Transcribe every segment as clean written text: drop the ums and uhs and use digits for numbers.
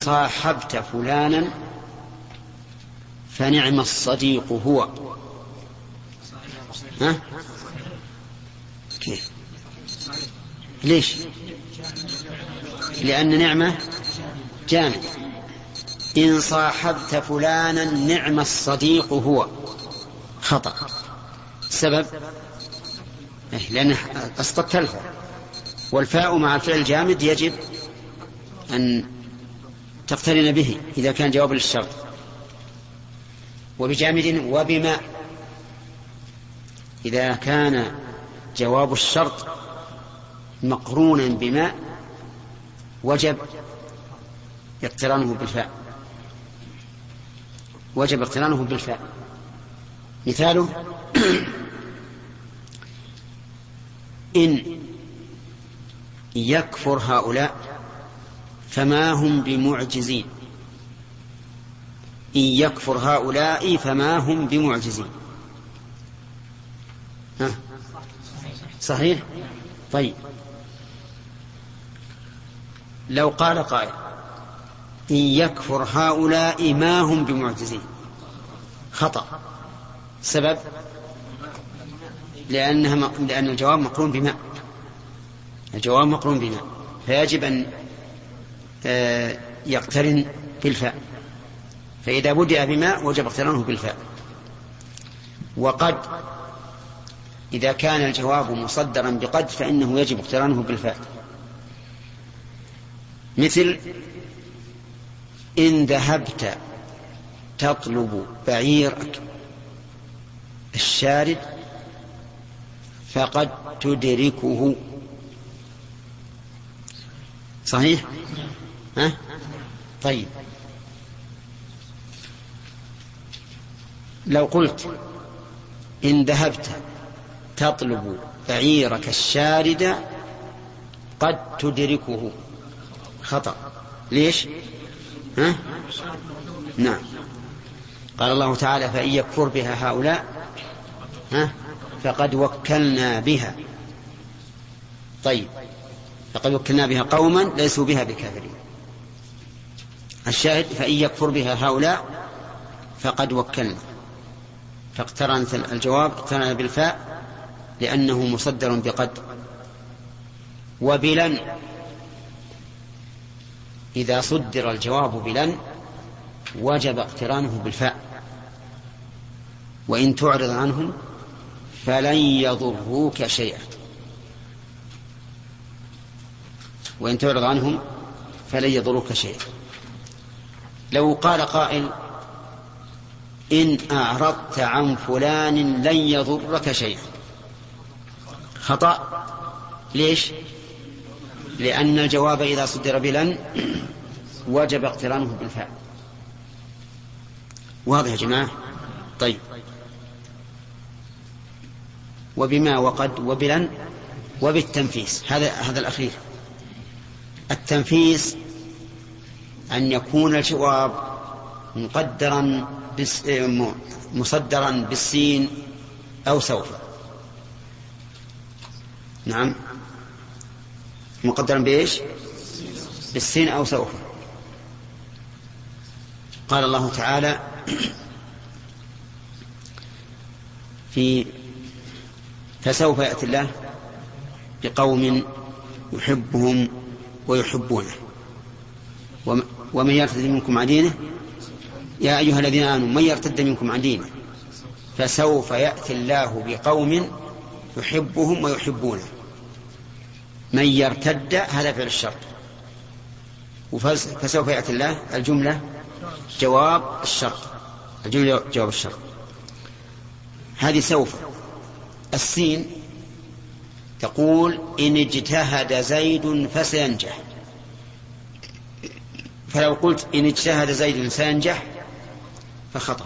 صاحبت فلانا فنعم الصديق هو. ها؟ كيف؟ ليش؟ لأن نعمة جامد. إن صاحبت فلانا نعم الصديق هو، خطأ. السبب لأن أسقطت الفاء، والفاء مع الفعل الجامد يجب أن تقترن به إذا كان جواب للشرط. وبجامد وبما، إذا كان جواب الشرط مقرونا بما وجب اقترانه بالفاء، وجب اقترانه بالفاء. مثاله إن يكفر هؤلاء فما هم بمعجزين. إن يكفر هؤلاء فما هم بمعجزين. ها؟ صحيح؟ طيب، لو قال قائل إن يكفر هؤلاء ما هم بمعجزين، خطأ. سبب لأن الجواب مقرون بما، الجواب مقرون بما، فيجب أن يقترن بالفاء. فإذا بدأ بما وجب اقترانه بالفاء. وقد إذا كان الجواب مصدرا بقد فإنه يجب اقترانه بالفاء. مثل إن ذهبت تطلب بعيرك الشارد فقد تدركه. صحيح؟ ها؟ طيب، لو قلت إن ذهبت تطلب بعيرك الشارد قد تدركه، خطأ. ليش؟ ها؟ نعم، قال الله تعالى فإن يكفر بها هؤلاء فقد وكلنا بها. طيب، فقد وكلنا بها قوما ليسوا بها بكافرين. الشاهد فإن يكفر بها هؤلاء فقد وكلنا، فاقترن الجواب اقترن بالفاء لأنه مصدر بقد. وبلن، إذا صدر الجواب بلن وجب اقترانه بالفاء. وإن تعرض عنهم فلن يضروك شيئا. وإن تعرض عنهم فلن يضروك شيئا. لو قال قائل إن أعرضت عن فلان لن يضرك شيئا، خطأ. ليش؟ لأن الجواب إذا صدر بلن وجب اقترانه بالفاء. واضح يا جماعة؟ طيب، وبما وقد وبلن وبالتنفيس. هذا الأخير. التنفيس أن يكون الجواب مقدرا مصدرا بالسين أو سوف. نعم، مقدرا بإيش؟ بالسين أو سوف. قال الله تعالى فسوف يأتي الله بقوم يحبهم ويحبونه ومن يرتد منكم عن دينه يا أيها الذين آمنوا من يرتد منكم عن دينه فسوف يأتي الله بقوم يحبهم ويحبونه. من يرتد هذا فعل الشرط، فسوف يأتي الله الجملة جواب الشرط، الجملة جواب الشرط. هذه سوف. السين تقول إن اجتهد زيد فسينجح. فلو قلت إن اجتهد زيد سينجح فخطأ.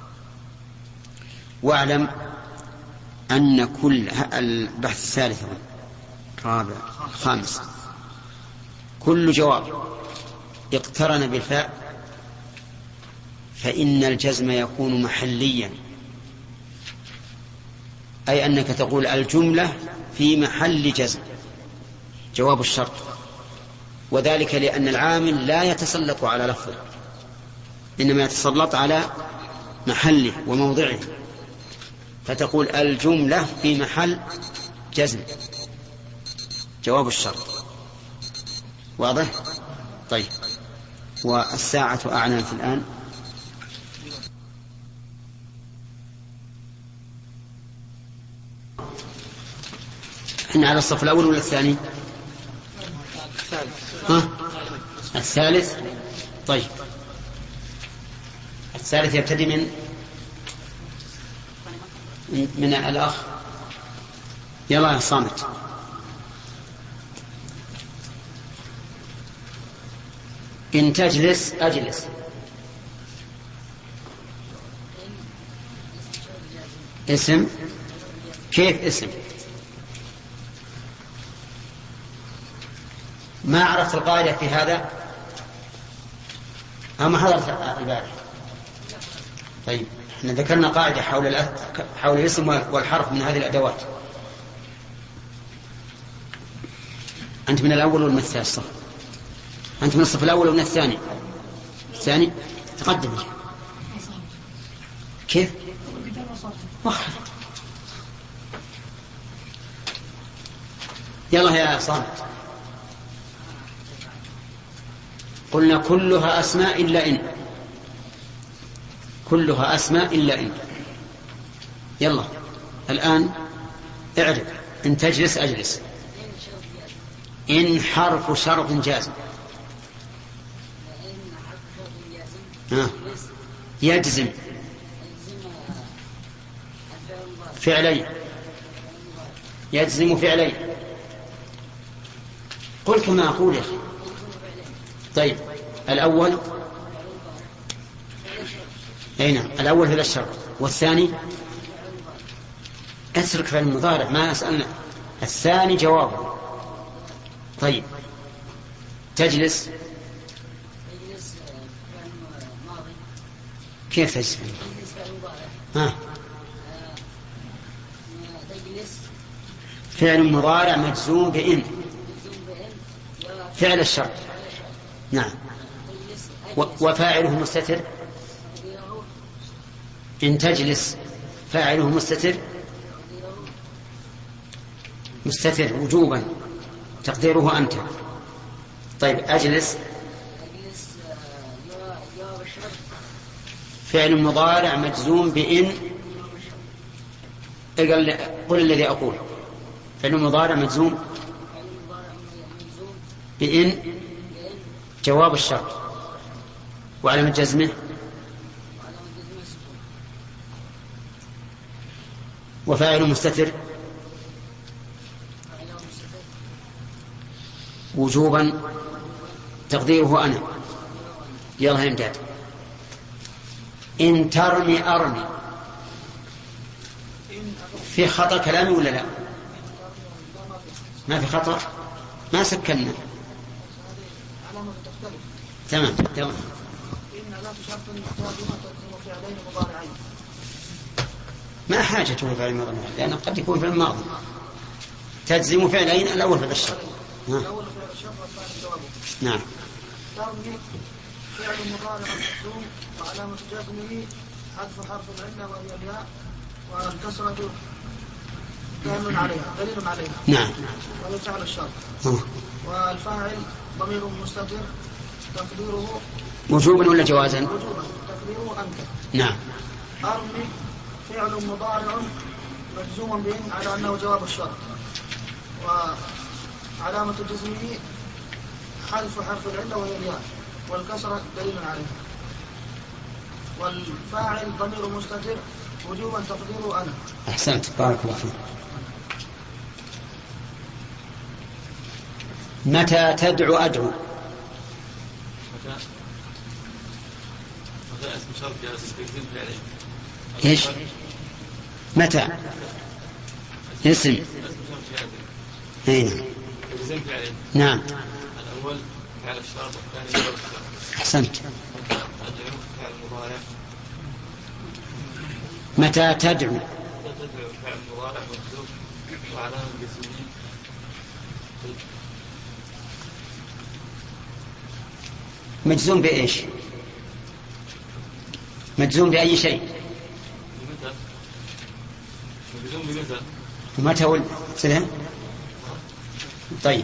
واعلم أن كل البحث الثالث الرابع الخامس كل جواب اقترن بالفاء فإن الجزم يكون محليا، أي أنك تقول الجملة في محل جزم جواب الشرط. وذلك لأن العامل لا يتسلط على لفظه، إنما يتسلط على محله وموضعه، فتقول الجملة في محل جزم جواب الشرط. واضح؟ طيب. والساعة أعلنت الآن. احنا على الصف الأول ولا الثاني؟ الثالث. طيب، الثالث يبتدي من الأخ. يلا يا صامت. إن تجلس أجلس. اسم. كيف اسم؟ ما عرفت القاعدة في هذا أو ما حضرت البارح؟ طيب، احنا ذكرنا قاعدة حول الاسم والحرف من هذه الأدوات. أنت من الأول ولا من الثاني الصف؟ أنت من الصف الأول ومن الثاني؟ الثاني. تقدم. كيف؟ وخر. يلا يا صامت. قلنا كلها أسماء إلا إن. كلها أسماء إلا إن. يلا الآن اعرف. إن تجلس أجلس. إن حرف شرط جازم. يجزم فعلين. يجزم فعلين. قل كما أقول يا أخي. طيب، الأول أي نعم، الأول فعل الشرط، والثاني اترك فعل المضارع ما أسألنا. الثاني جوابه. طيب، تجلس. كيف تجلس؟ فعل مضارع مجزوم بإن فعل الشرط. نعم. وفاعله مستتر. إن تجلس فاعله مستتر وجوبا تقديره أنت. طيب، أجلس فعل مضارع مجزوم بإن. قل الذي أقول. فعل مضارع مجزوم بإن جواب الشرط، وعلامة جزمه وفاعل مستتر وجوبا تقديره أنا. يلا يا إمداد. إن ترمي أرمي. في خطأ كلامي ولا لا؟ ما في خطأ. ما سكننا. تمام. إن لا شرط جازمة تجزم فعلين مضارعين. ما حاجته فعل الماضي، لأنه قد يكون في الماضي. تجزم فعلين، الأول فعل الشرط. الأول فعل الشرط والثاني جوابه. نعم. ترمي فعل مضارع مجزوم وعلامة جزمه حذف حرف العلة وهي الياء، والكسرة دال عليها دليل عليها. نعم. وهي فعل الشرط. والفاعل ضمير مستتر تقديره وجوبا ولا جوازا؟ وجوبا تقديره أنت. نعم. أرمي فعل مضارع مجزوم بإن على أنه جواب الشرط، وعلامة جزمه حذف حرف العلة وهي الياء، والكسرة دليل عليه. والفاعل ضمير مستتر وجوبا تقديره أنا. أحسنت، بارك الله فيك. متى تدعو أدعو. إيش؟ متى اسم. نعم. الأول فعل الشرط والثاني جواب الشرط. أحسنت. فعل مضارع. متى تدعو. فعل مضارع مجزوم وعلامة جزمه مجزوم بإيش؟ مجزوم بأي شيء؟ مجزوم بمتى؟ ومتى سلام؟ طيب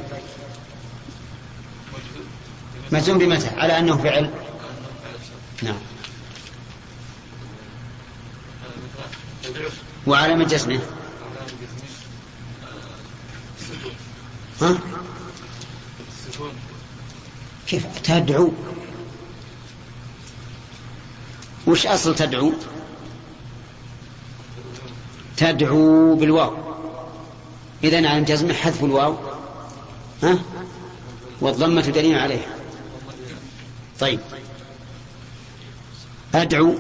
مجزوم بمتى على أنه فعل؟ نعم. وعلامة جزمه؟ ها؟ كيف تدعو؟ وش أصل تدعو؟ تدعو بالواو، إذن على جزمه حذف الواو، ها؟ والضمة دليل عليها. طيب أدعو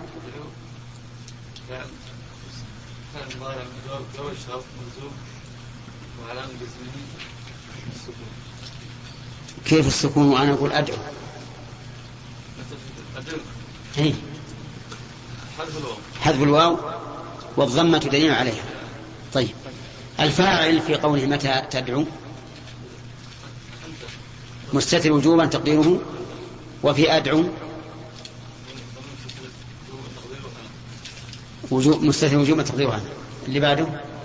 كيف السكون وأنا أقول أدعو؟ هي حذف الواو والضمة دليل عليها. طيب الفاعل في قوله متى تدعو مستتر وجوبا تقديره، وفي أدعو مستتر وجوبا تقديرها. اللي بعده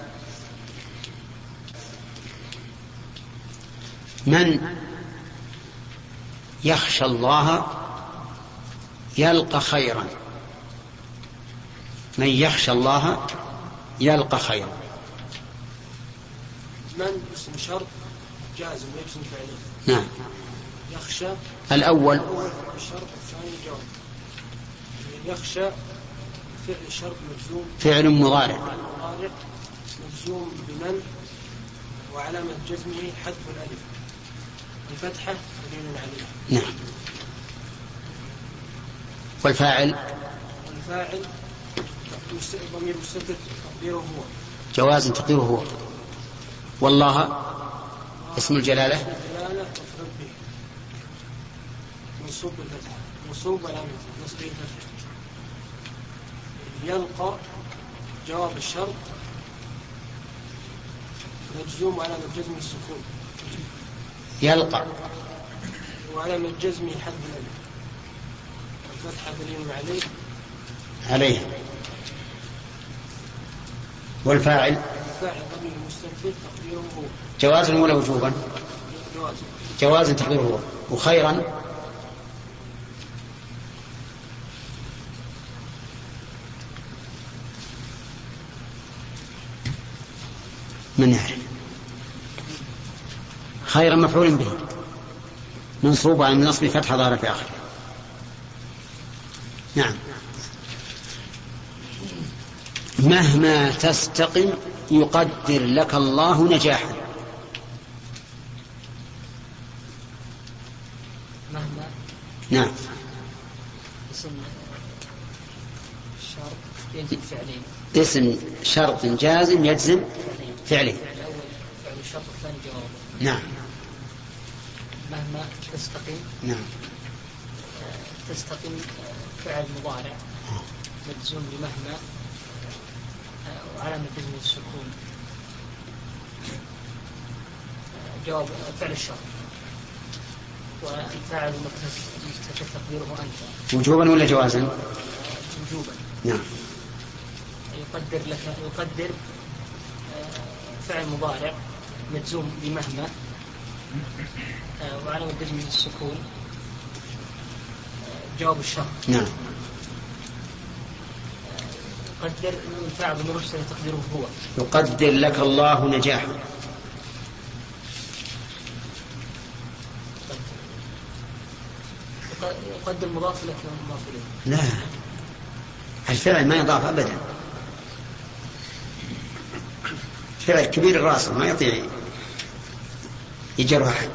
من يخشى الله يلقى خيرا. من يخشى الله يلقى خيرا. من اسم شرط جازم يجزم فعله. نعم. يخشى الأول الشرط الثاني جواب. يخشى فعل الشرط مجزوم فعل مضارع مجزوم بمن وعلامة جزمه حذف الألف الفتحة دليل عليه. نعم. والفاعل ضمير مستتر تقديره هو جواز تقديره هو. والله اسم الجلالة مفعول به منصوب بالفتحة منصوب علامة نصبه الفتحة. يلقى جواب الشرط مجزوم علامة جزم السكون. يلقى وعلامة جزمه حذف الألف الفتحة دليل عليه. والفاعل ضمير مستتر تقديره هو. جواز ولا وجوبا؟ جواز تقديره هو. وخيرا من يعرف؟ خيرا مفعول به منصوب على النصب فتحة ظاهرة في آخره. نعم. مهما تستقم يقدر لك الله نجاحا. مهما نعم. اسم شرط يجزم فعلين. اسم شرط جازم يجزم فعلين. الأول فعل الشرط الثاني جواب. نعم. مهما تستقم. نعم. تستقم فعل مضارع مجزوم بمهما وعلامة جزم السكون جواب فعل الشرط. والفاعل مستتر تقديره أنت. وجوبا ولا جوازا؟ وجوبا. نعم. يقدر فعل مضارع مجزوم بمهما وعلامة جزمه السكون جواب الشرط. نعم. يقدر الفاعل ضمير مستتر تقديره هو. يقدر لك الله نجاحا. يقدر مضاف لك مضاف إليه. لا الفعل ما يضاف أبدا. فعل كبير الراس ما يطيع يجره أحد.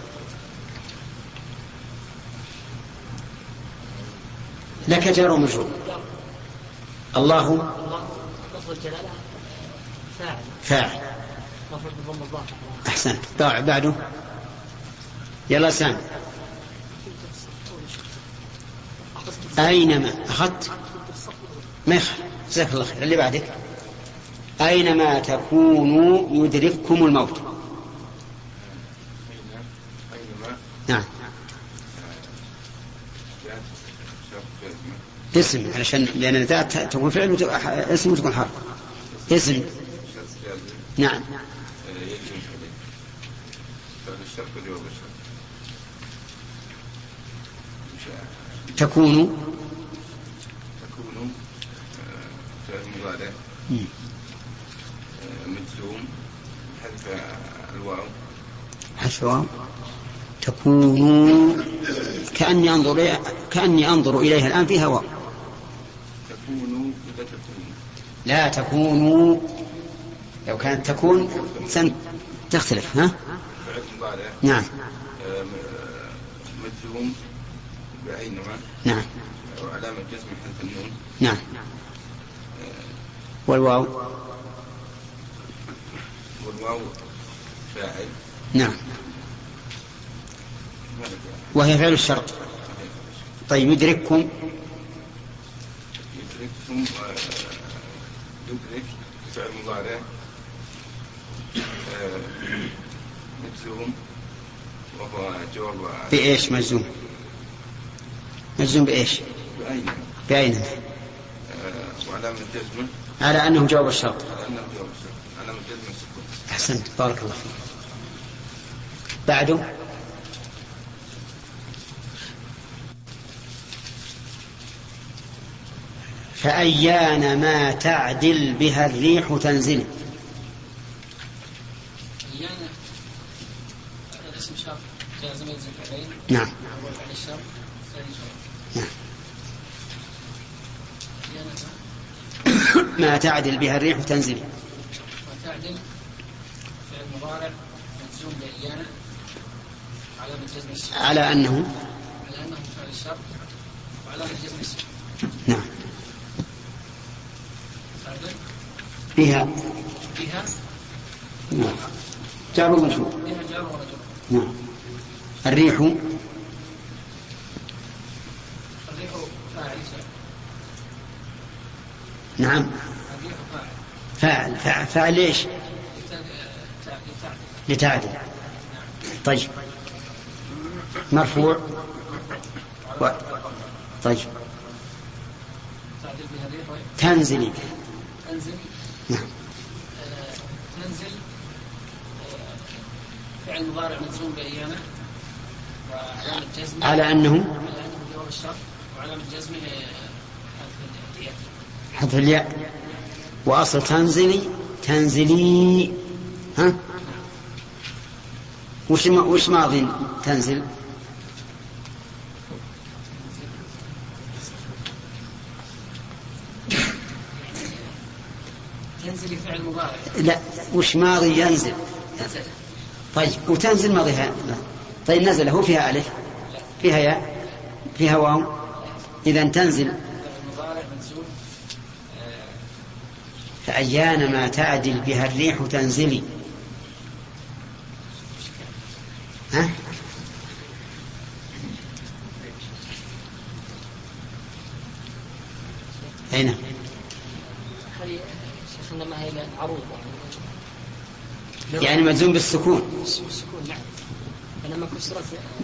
لك جار ومجرور. الله لفظ الجلالة فاعل. لفظ بالضم الظاهر. أحسنت. بعده يلا سامي. أينما أخذت ما يخل. جزاك الله خير. اللي بعدك أينما تكونوا يدرككم الموت. نعم. اسم علشان لأن ذات تكون فعل اسم وتكون حرف اسم. نعم. تكون فعل مضارع مجزوم حذف الواو. حذف الواو. تكون كأني أنظر إليها الآن فيها واو. تكون إذا تكون لا تكون لو كانت تكون تختلف. ها. فعل مضارع. نعم. مجزوم بأينما. نعم. وعلامة جزم حذف النون. نعم. والواو فاعل. نعم. وهي فعل الشرط. طيب يدرككم يدرك فعل مضارع مجزوم وهو جواب بإيش مجزوم بإيش بأين وعلامة جزمه على أنه جواب الشرط. علامة جزمه السكون. أحسنت بارك الله فيك. بعده فأيان ما تعدل بها الريح تنزل. أيان اسم شرط جازم يلزم فعلين. نعم. أول فعل الشرط ثاني شرط. نعم. ما تعدل بها الريح تنزل. ما تعدل فعل مضارع مجزوم بأيان علامة جزم السكون. على أنه فعل الشرط وعلامة جزم السكون. نعم. بها نعم. جار ومجرور. نعم. الريح فاعل. نعم. فاعل ليش؟ لتعدل. طيب مرفوع طيب تنزلي. نعم. تنزل فعل مضارع مجزوم بأيامه وعلامة جزمه على أنه جواب الشرط وعلامة جزمه حذف الياء. وأصل تنزلي. ها وش ماضي تنزل؟ تنزل فعل مضارع. لا وش ماضي ينزل؟ طيب وتنزل ماضيها. طيب نزل هو فيها ألف فيها ياء فيها واو إذا تنزل. فأيان ما تعدل بها الريح تنزلي. ها أين إنما هي عروض يعني مجزوم بالسكون. نعم. فلما كسرت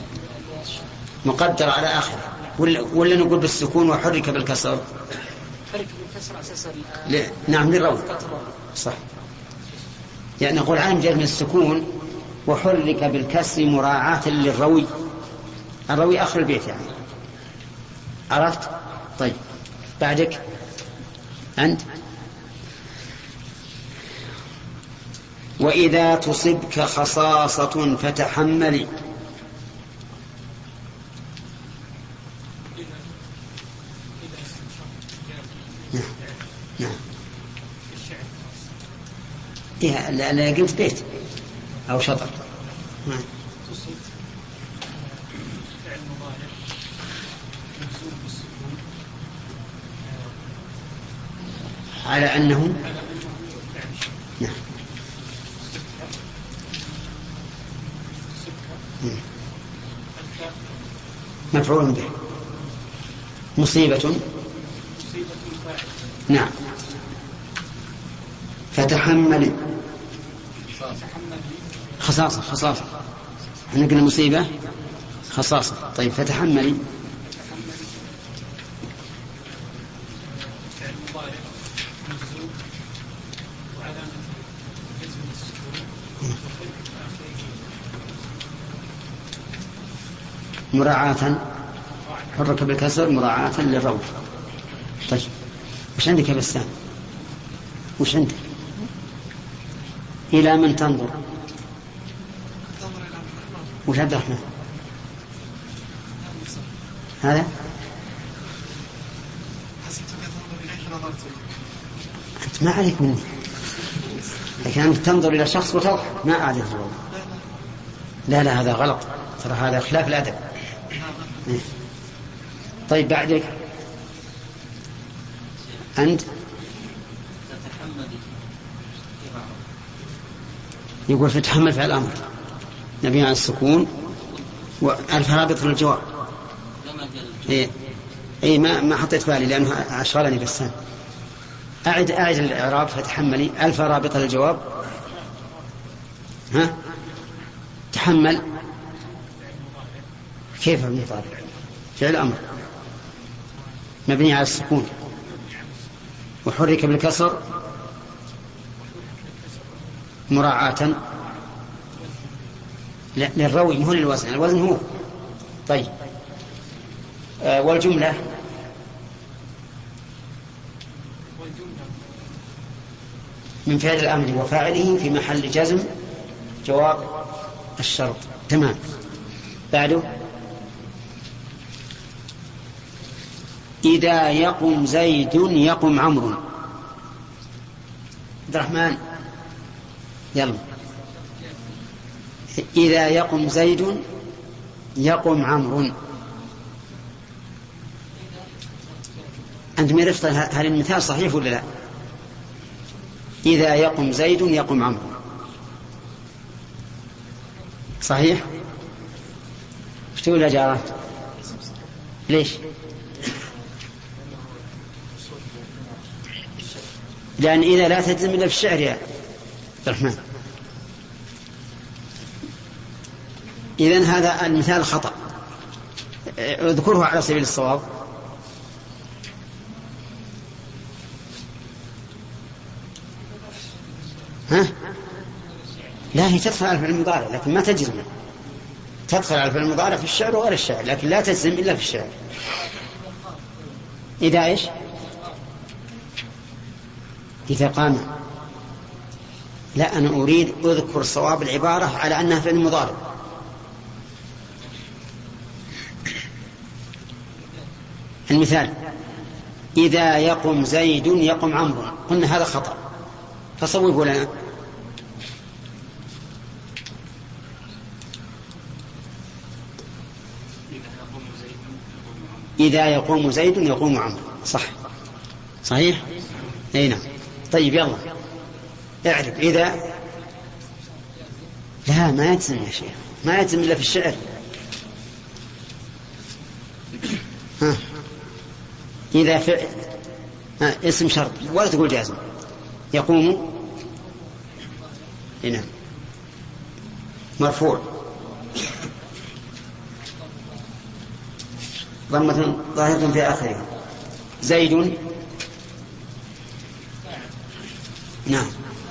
مقدر على آخر ولا نقول بالسكون وحرك بالكسر. حرك بالكسر أساسا. نعم للروي صح. يعني نقول عن جر من السكون وحرك بالكسر مراعاة للروي. الروي آخر البيت يعني عرفت. طيب بعدك أنت. وإذا تصبك خصاصة فتحملي. نعم. إيه لا قلت بيت أو شطر. نعم. على أنه نعم. مفعول به. مصيبة. نعم. فتحمل. خصاصة احنا قلنا مصيبة خصاصة. طيب فتحملي. مراعاة حرك بالكسر مراعاة للروض. طيب وش عندك يا بسام؟ وش عندك؟ إلى من تنظر؟ وش عبد الرحمن؟ هذا أنت ما عليك مني، لكن أنت تنظر إلى شخص وتضحك ما أعرف الروض. لا هذا غلط، ترى هذا خلاف الأدب. طيب بعدك أنت يقول فتحمل فعل الأمر نبي على السكون والفرابط للجواب. إيه ما حطيت بالي لأنه أشغلني بس. أعد الإعراب فتحملي الفرابط للجواب. ها تحمل كيف المضارع فعل أمر مبني على السكون وحرك بالكسر مراعاة للروي مو للوزن، الوزن هو. طيب والجملة من فعل الأمر وفاعله في محل جزم جواب الشرط. تمام. بعده إذا يقم زيد يقم عمرو. عبد الرحمن يلا. إذا يقم زيد يقم عمرو. أنت عرفت هل المثال صحيح ولا لا؟ إذا يقم زيد يقم عمرو صحيح؟ ايش تقول يا جارة؟ ليش؟ لأن إذا لا تجزم إلا في الشعر يا عبد الرحمن. إذن هذا المثال خطأ، اذكره على سبيل الصواب. ها؟ لا هي تدخل على الفعل المضارع لكن ما تجزم. تدخل على الفعل المضارع في الشعر وغير الشعر لكن لا تجزم إلا في الشعر. إذا إيش؟ إذا قام. لا أنا أريد أذكر صواب العبارة على أنها فعل مضارع. المثال إذا يقم زيد يقم عمرو، قلنا هذا خطأ فصوبوا لنا. إذا يقوم زيد يقوم عمرو صح صحيح. أي نعم. طيب يلا اعرف. إذا لا ما يجزم يا شيخ، ما يجزم إلا في الشعر. ها إذا اسم شرط ولا تقول جازم. يقوم هنا مرفوع ضمة ظاهرة في آخره. زيد نعم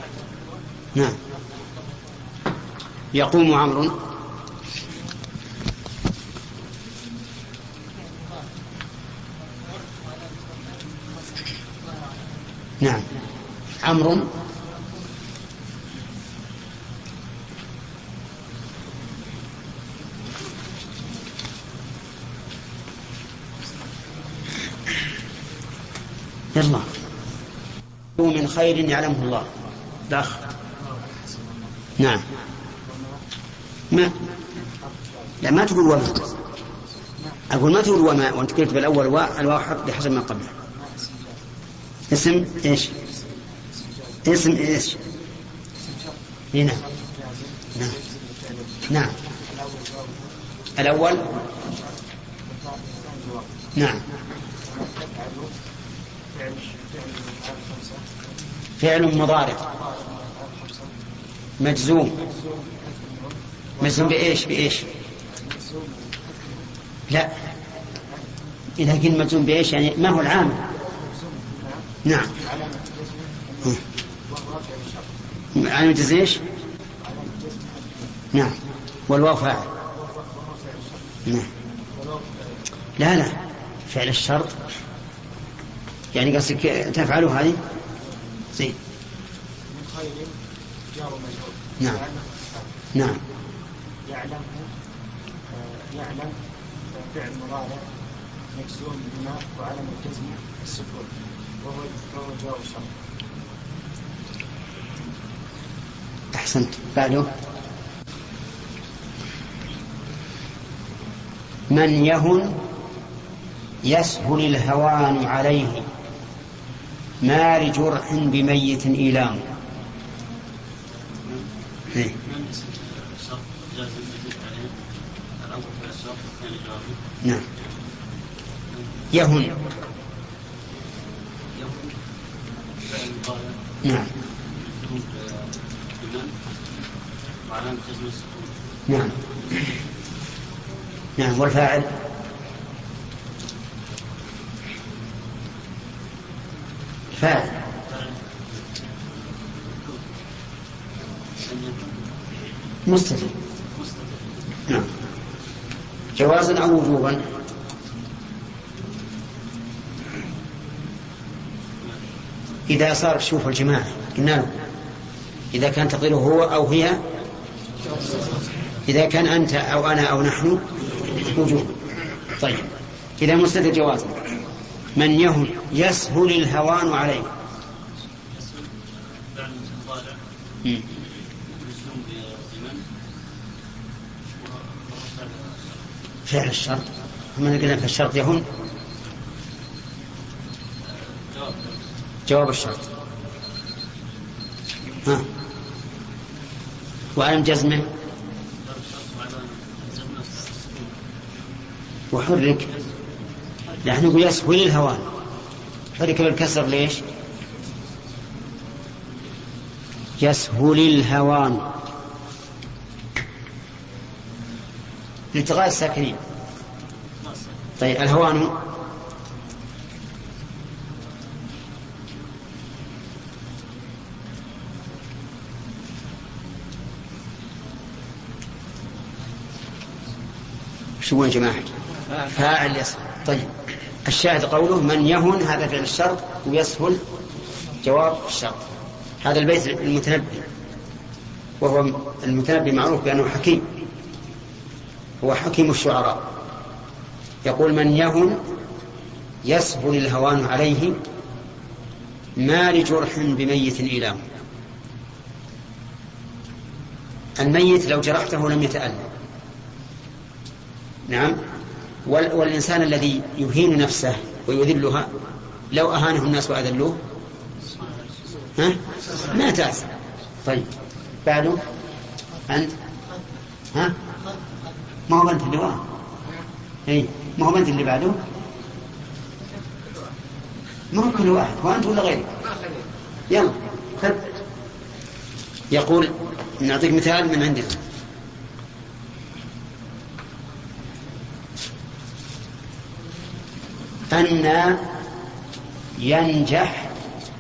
يقوم عمرو نعم عمرو يلا من خير يعلمه الله داخل. نعم ما تقول وما، أقول ما تقول وما وانت قلت بالأول والواو حرف بحسب ما قبله. اسم ايش؟ اسم ايش؟ هنا نعم الأول نعم فعل مضارع مجزوم بإيش؟ لا إذا كان مجزوم بإيش يعني ما هو العامل؟ نعم. علامة جزمه وهو فعل الشرط. علامة جزم ايش؟ علامة جزمه. نعم. والواو فاعل. نعم. لا فعل الشرط يعني قصدك تفعله هذه زين. من خير جار مجرور. نعم. نعم. يعلم فعل مضارع مجزوم بما وعلم الجزم السكون وهو جواب الشرط. أحسنت. بعده من يهن يسهل الهوان عليه مار جرح بميت إيلام. نعم. يهن. نعم. نعم. نعم. والفاعل فاعل مستتر. نعم. جوازا أو وجوبا؟ إذا صار شوف الجماعة قلنا له إذا كان تقديره هو أو هي، إذا كان أنت أو أنا أو نحن وجوب. طيب إذا مستتر جوازا. من يهن يسهل الهوان عليه. فعل الشرط. هم قلنا في الشرط يهن جواب الشرط. ها. وعلم جزمه وحرك. نحن نقول يسهل الهوان حرك بالكسر ليش؟ يسهل الهوان لالتقاء الساكنين. طيب الهوان شو يا جماعة؟ فاعل يسهل. طيب الشاهد قوله من يهن هذا فعل الشرط ويسهل جواب الشرط. هذا البيت المتنبي، وهو المتنبي معروف بأنه حكيم، هو حكيم الشعراء. يقول من يهن يسهل الهوان عليه ما لجرح بميت إيلام. الميت لو جرحته لم يتألم. نعم. والإنسان الذي يهين نفسه ويذلها لو أهانه الناس وأذلوه ما تأثر. طيب بعده أنت ما هو بنت اللي واه ما هو بنت اللي بعده ما هو كل واحد وأنت ولا غيرك. يلا خذ. يقول نعطيك مثال من عندنا. أن ينجح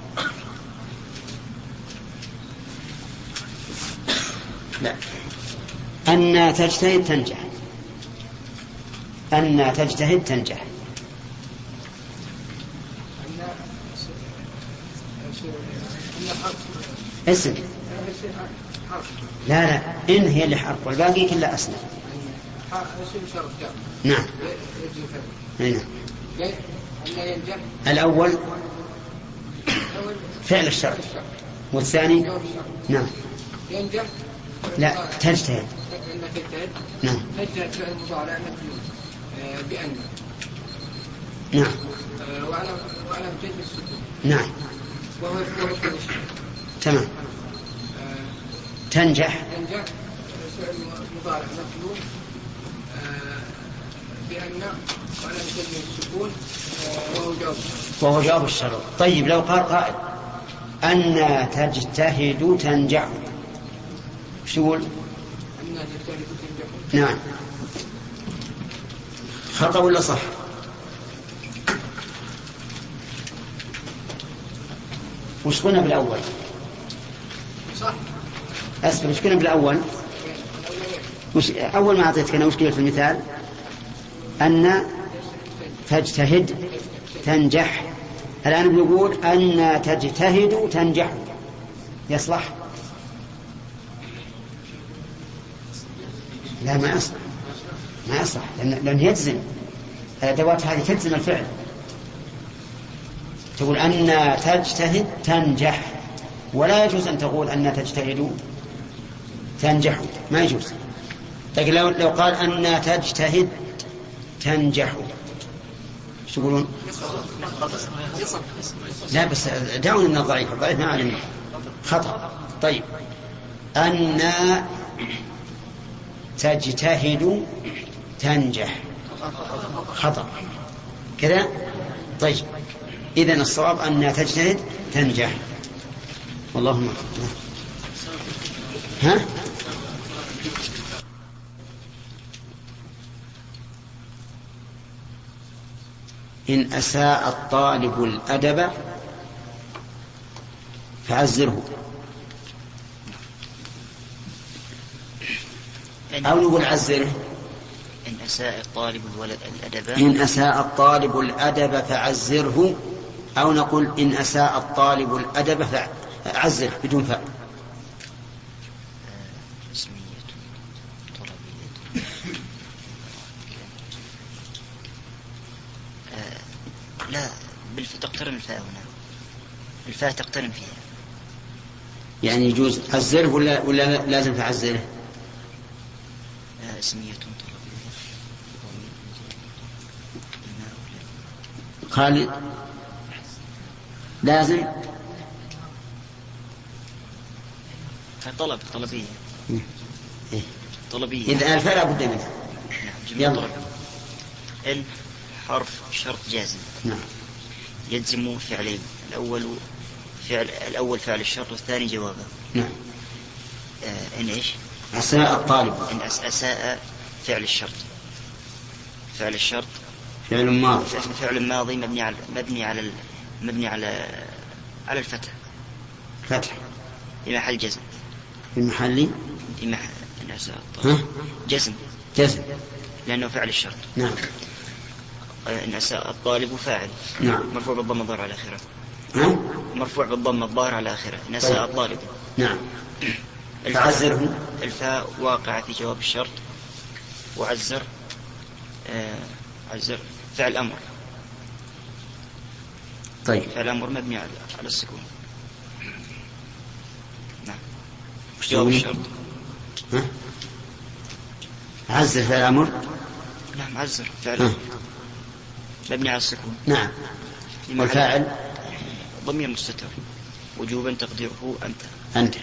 لا أن تجتهد تنجح. أن تجتهد تنجح. اسم لا إن هي اللي حرف والباقي كله أسماء. نعم. نعم. الأول فعل الشرط والثاني نعم ينجح لا تجتهد. نعم. تجتهد فعل مضارع مجزوم بأن. نعم. وعلم جزم السكون. نعم. وهو تمام. تنجح فعل مضارع مجزوم بأن وعلم جزم السكون وهو جواب الشرط. طيب لو قال قائل أن تجتهد تنجح شو يقول؟ أن تجتهد تنجح. نعم. خطأ ولا صح؟ وش قلنا بالأول؟ صح. أسفل وش قلنا بالأول؟ أول ما أعطيتك أنا وش قلت في المثال؟ أن تجتهد تنجح. الآن بنقول أن تجتهد تنجح، يصلح؟ لا ما يصلح، ما يصلح لأن يجزم. الأدوات هذه تجزم الفعل. تقول أن تجتهد تنجح، ولا يجوز أن تقول أن تجتهد تنجح، ما يجوز. لكن لو قال أن تجتهد تنجح شو تقولون؟ لا بس دعونا من الضعيف، الضعيف ما علم خطأ. طيب أن تجتهد تنجح خطأ كذا. طيب إذن الصواب أن تجتهد تنجح. والله ها؟ إن أساء الطالب الأدب فعزره، أو نقول عزره. إن أساء الطالب الأدب، إن أساء الطالب الأدب فعزره، أو نقول إن أساء الطالب الأدب فعزره بدون فاء. اسمية طلبية. لا تقترن الفاء هنا، الفاء تقترن فيها. يعني يجوز عزره ولا لازم تعزره؟ اسمية طلبية. خالد لازم طلبية. إذا الفاء لا بد منها. نعم. الحرف شرط جازم. نعم. يلزم فعلين، الأول فعل الشرط والثاني جوابه. نعم. إن إيش؟ أساء الطالب. إن أساء فعل الشرط. فعل الشرط فعل ماضي. فعل ماضي مبني على الفتح. فتح. في محل جزم. في محل إن أساء الطالب. جزم. لأنه فعل الشرط. نعم. إن أساء الطالب فاعل. نعم. مرفوع بالضم الظاهر على آخره. مرفوع بالضم الظاهر على آخره. إن أساء الطالب. نعم. فعزره. الفاء واقع في جواب الشرط، وعزر عزر فعل أمر. طيب. فعل أمر مبني على السكون. نعم. جواب الشرط. عزر فعل أمر. نعم عزر فعل أمر مبني على السكون. نعم. والفاعل ضمير مستتر وجوبا تقديره أنت.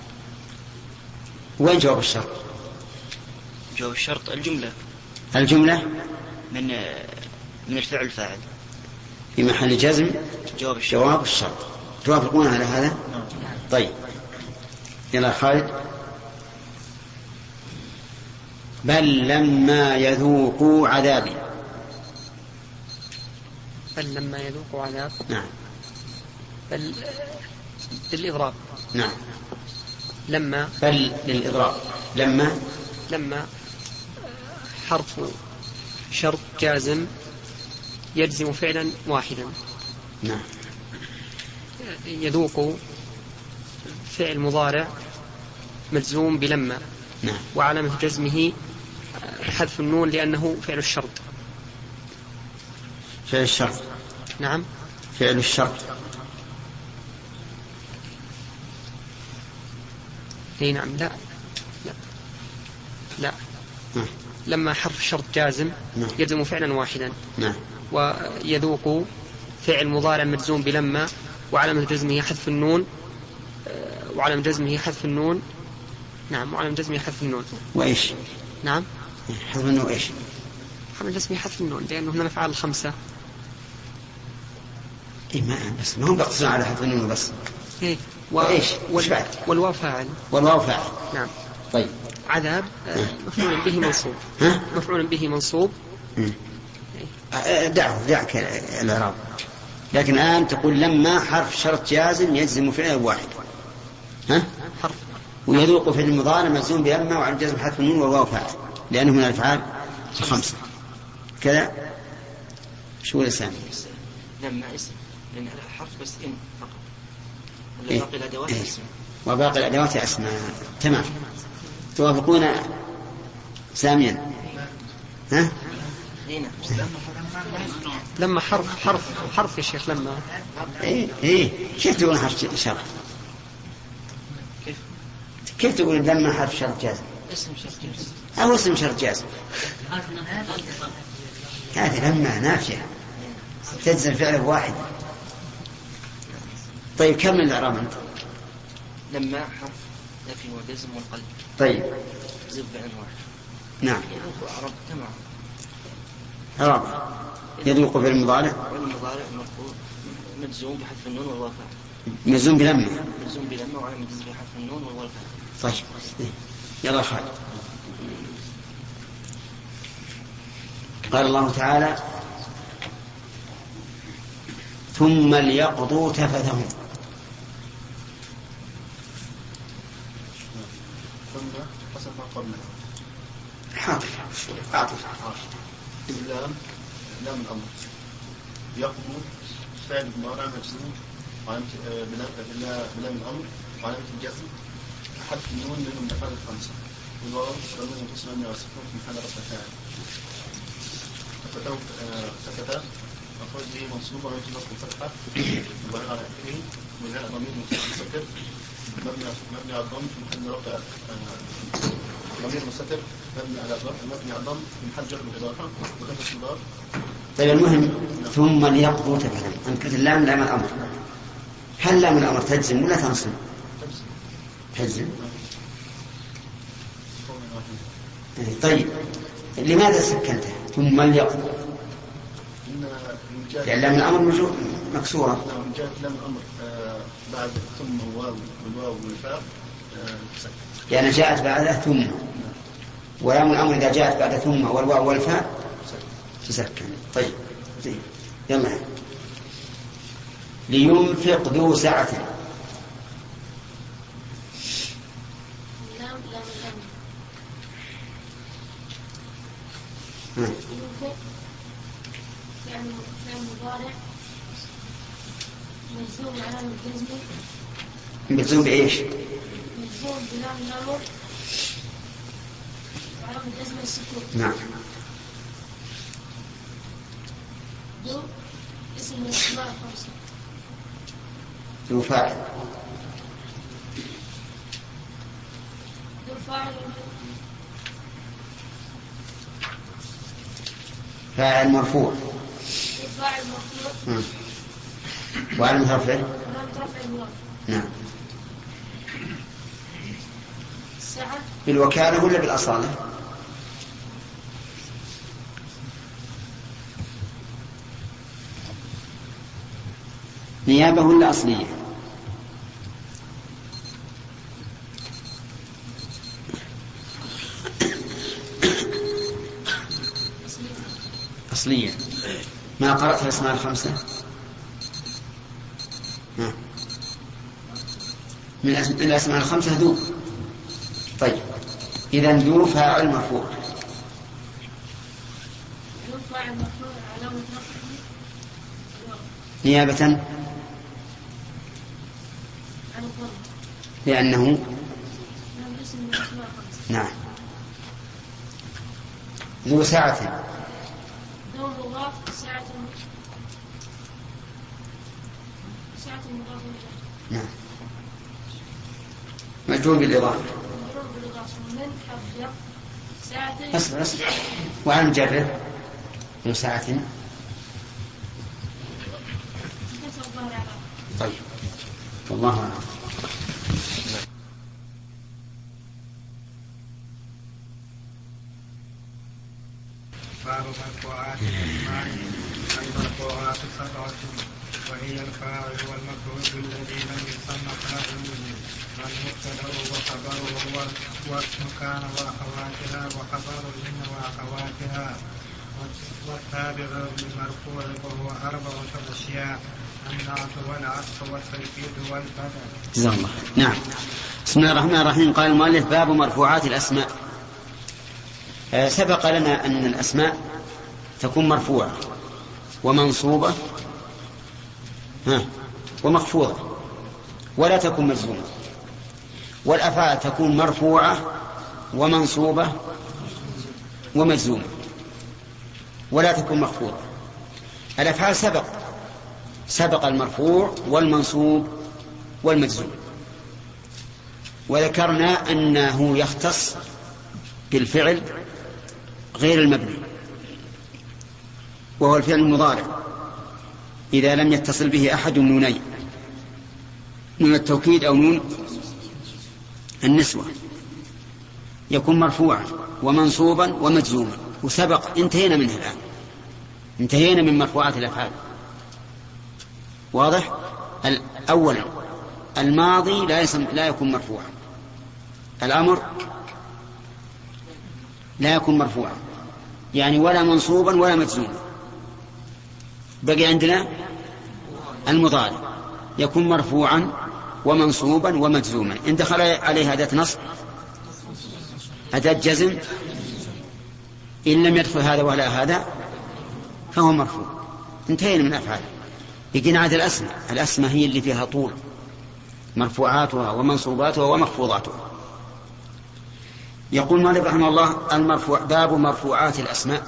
وين جواب الشرط؟ جواب الشرط الجملة من الفعل الفاعل في محل جزم. جواب الشرط. توافقون على هذا؟ طيب يلا خالد. بل لما يذوقوا عذابي. بل لما يذوقوا عذاب. نعم. بل للإضراب. نعم. لما بل للإضراب. لما حرف شرط جازم يجزم فعلا واحدا. نعم. يذوق فعل مضارع مجزوم بلما. نعم. وعلامة جزمه حذف النون لأنه فعل الشرط. فعل الشرط. نعم. فعل الشرط. اي نعم. لا. لما حرف شرط جازم يجزم فعلا واحدا. نعم. ويذوق فعل مضارع مجزوم بلما وعلامة جزمه حذف النون. نعم. وعلامة جزمه حذف النون. وإيش؟ نعم. حذف النون إيش؟ علامة جزمه حذف النون لأنه هنا الأفعال الخمسة. بس ما هم بقصون على حذف النون بس. وإيش؟ والواو فاعل. نعم. طيب. عذاب مفعول به منصوب. مفعول به منصوب. دعك الإعراب. لكن الآن تقول لما حرف شرط جازم يجزم فعل واحد، ها؟ حرف ويذوق في المضارع مجزوم بلما وعلى الجزم حذف النون والواو فاعل لأنه من الأفعال الخمسة كذا. شو الإسلام؟ لما اسم لأن الحرف بس إن فقط، إيه؟ باقي الأدوات إيه؟ اسم. وباقي الأدوات أسماء. تمام. توافقون ساميا؟ ها؟ هنا لما حرف يا شيخ لما. إيه كيف تقول حرف شرط؟ كيف تقول لما حرف شرط جازم؟ اسم شرط جازم أو اسم شرط جازم. هذه لما نافية تجزم فعل واحد. طيب كم الإعراب أنت؟ لما حرف نفي وجزم والقلب. طيب زب فعل واحد. نعم. يذوق أعراب تمام. إعراب يذوق في المضارع والمضارع مرفوع مجزوم بحذف النون والواو فاعل. مجزوم بلما. مجزوم بلما وعلامة جزمه بحذف النون والواو فاعل. طيب يلا خالد. قال الله تعالى ثم ليقضوا تفثهم. ثم حسب ما قبلها حاضر عاطف. لام الأمر يقضوا فعل مضارع مجزوم بلام الأمر وعلامة الجزم حذف النون من الأفعال الخمسة والواو ضمير متصل مبني على السكون في محل رفع فاعل. تفتح مخرج به منصوب وعلامة نصب الفتحة وبناء على آخره وجاء ضمير مستتر مبني على الضم في محل رفع ضمير مستتر مبني على الضم في محل جر بالإضافة وكسر مضاف. طيب المهم ثم ليقضوا تفثهم. أنت قلت اللام لام الأمر، هل لام الأمر تجزم ولا تنصب؟ تجزم. طيب لماذا سكنته ثم ليقضوا؟ لأن لام الأمر مكسورة. من جاءت لام الأمر بعد ثم والواو والفاء يعني جاءت بعدها ثم، ولام الأمر إذا جاءت بعد ثم والواو والفاء تسكن. طيب يلا. لينفق ذو سعة. يعني مضارع مجزوم علامة جزمه. مجزوم بإيش؟ مجزوم بلام الأمر وعلامة جزمه السكون. نعم. ذو اسم من الأسماء الخمسة. ذو فاعل. ذو فاعل فاعل مرفوع. فاعل مرفوع. وعلامة رفعه. علامة رفع الواو. نعم. الساعة بالوكالة ولا بالأصالة؟ نيابة ولا أصلية؟ أصلية. ما قرأت الأسماء الخمسة؟ من الأسماء الخمسة ذو. طيب إذن ذو فاعل مرفوع. ذو فاعل مرفوع علامة رفعه نيابة عن الضم لأنه لم اسم من الأسماء الخمسة. نعم. ذو سعة. ذو مضاف ساعة مضاف إليه. نعم. مجرور بالإضافة. مجرور بالإضافة من حرف جر ساعة. أصبر وعن مجرد ذو سعة. كسر الظهر على. طيب والله أعلم. باب مرفوعات الأسماء. المرفوعات سبعة وهي الفاعل والمفعول الذي لم يسمى فاعله والمبتدأ وخبره واسم كان وأخواتها وخبر إن وأخواتها والتابع للمرفوع وهو 4 أشياء. النعت والعطف والتوكيد والبدل. جزاك الله. نعم. بسم الله الرحمن الرحيم. قال المؤلف: باب مرفوعات الأسماء. سبق لنا أن الأسماء تكون مرفوعة ومنصوبة ومخفوضة ولا تكون مجزومة، والأفعال تكون مرفوعة ومنصوبة ومجزومة ولا تكون مخفوضة. الأفعال سبق المرفوع والمنصوب والمجزوم، وذكرنا أنه يختص بالفعل غير المبني، وهو الفعل المضارع إذا لم يتصل به أحد نونين، نون التوكيد أو نون النسوة، يكون مرفوعا ومنصوبا ومجزوما. وسبق انتهينا منه الآن، انتهينا من مرفوعات الأفعال. واضح؟ أولا الماضي لا يكون مرفوعا، الأمر لا يكون مرفوعا، يعني ولا منصوبا ولا مجزوما. بقي عندنا المضارع يكون مرفوعا ومنصوبا ومجزوما. إن دخل عليه أداة نصب أداة جزم، إن لم يدخل هذا ولا هذا فهو مرفوع. انتهينا من أفعال. يجينا عاد الأسماء هي اللي فيها طول، مرفوعاتها ومنصوباتها ومخفوضاتها. يقول مالك رحمه الله: باب مرفوعات الأسماء.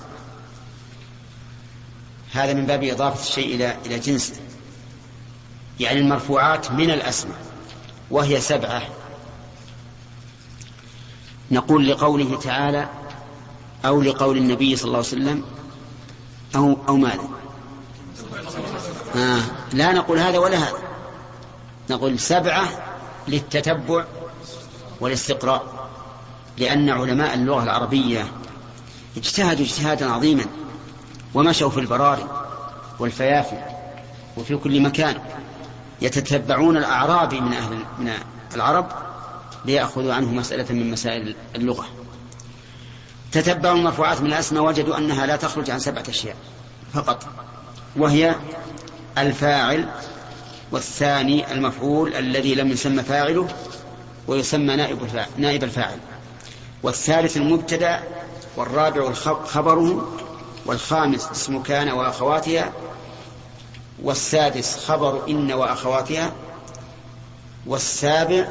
هذا من باب إضافة الشيء إلى جنسه، يعني المرفوعات من الأسماء، وهي 7. نقول لقوله تعالى أو لقول النبي صلى الله عليه وسلم أو ماذا؟ لا نقول هذا ولا هذا، نقول 7 للتتبع والاستقراء، لأن علماء اللغة العربية اجتهدوا اجتهادا عظيما ومشوا في البراري والفيافي وفي كل مكان يتتبعون الأعرابي من العرب ليأخذوا عنه مسألة من مسائل اللغة. تتبعوا المرفوعات من الأسماء وجدوا أنها لا تخرج عن 7 أشياء فقط، وهي الفاعل، والثاني المفعول الذي لم يسمى فاعله ويسمى نائب الفاعل، والثالث المبتدأ، والرابع خبره، والخامس اسم كان وأخواتها، والسادس خبر إن وأخواتها، والسابع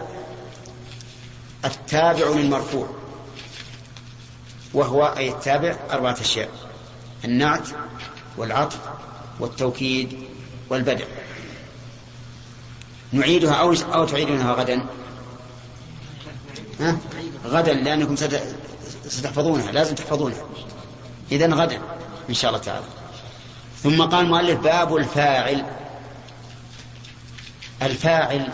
التابع للمرفوع، وهو أي التابع 4 أشياء: النعت والعطف والتوكيد والبدع. نعيدها أو تعيدونها غدا؟ غدا، لأنكم ستحفظونها، لازم تحفظونها، إذن غدا إن شاء الله تعالى. ثم قال المؤلف: باب الفاعل. الفاعل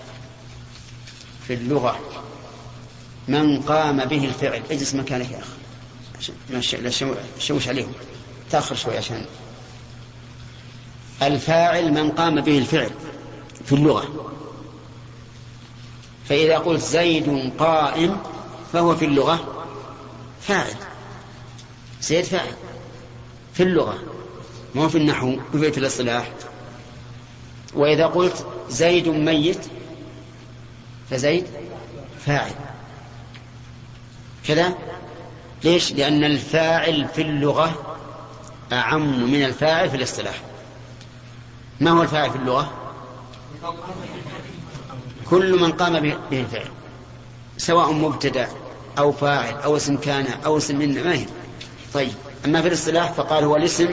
في اللغة من قام به الفعل. اجلس مكانك يا أخي، لا شوش عليهم، تأخر شوي عشان. الفاعل من قام به الفعل في اللغة. فإذا قلت زيد قائم فهو في اللغة فاعل، زيد فاعل في اللغة، ما في النحو في الاصطلاح. وإذا قلت زيد ميت فزيد فاعل كذا. ليش؟ لأن الفاعل في اللغة أعم من الفاعل في الاصطلاح. ما هو الفاعل في اللغة؟ كل من قام به الفعل، سواء مبتدأ أو فاعل أو اسم كان أو اسم من ما هي. طيب، أما في الاصطلاح فقال هو الاسم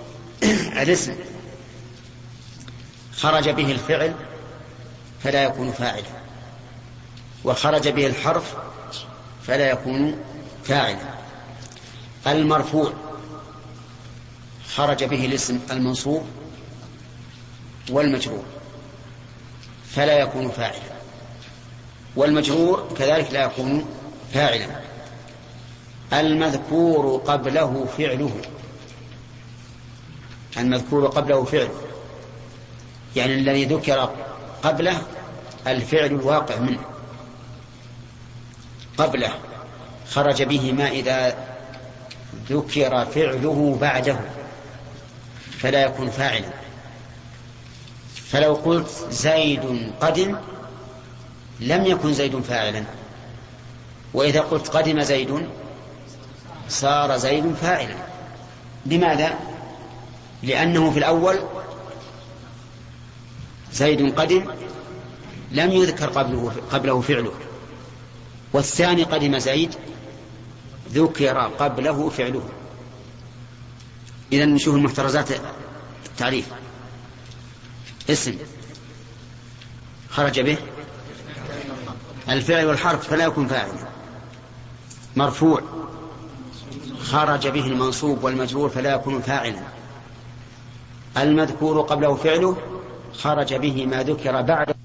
خرج به الفعل فلا يكون فاعلا، وخرج به الحرف فلا يكون فاعلا. المرفوع خرج به الاسم المنصوب والمجرور فلا يكون فاعلا، والمجرور كذلك لا يكون فاعلا. المذكور قبله فعله، المذكور قبله فعل، يعني الذي ذكر قبله الفعل الواقع منه قبله، خرج به ما إذا ذكر فعله بعده فلا يكون فاعلا. فلو قلت زيد قدم لم يكن زيد فاعلا، وإذا قلت قدم زيد صار زيد فاعلا. لماذا؟ لأنه في الأول زيد قدم لم يذكر قبله فعله، والثاني قدم زيد ذكر قبله فعله. إذن نشوف المحترزات التعريف. اسم خرج به الفعل والحرف فلا يكون فاعلا. مرفوع خرج به المنصوب والمجرور فلا يكون فاعلا. المذكور قبله فعله خرج به ما ذكر بعد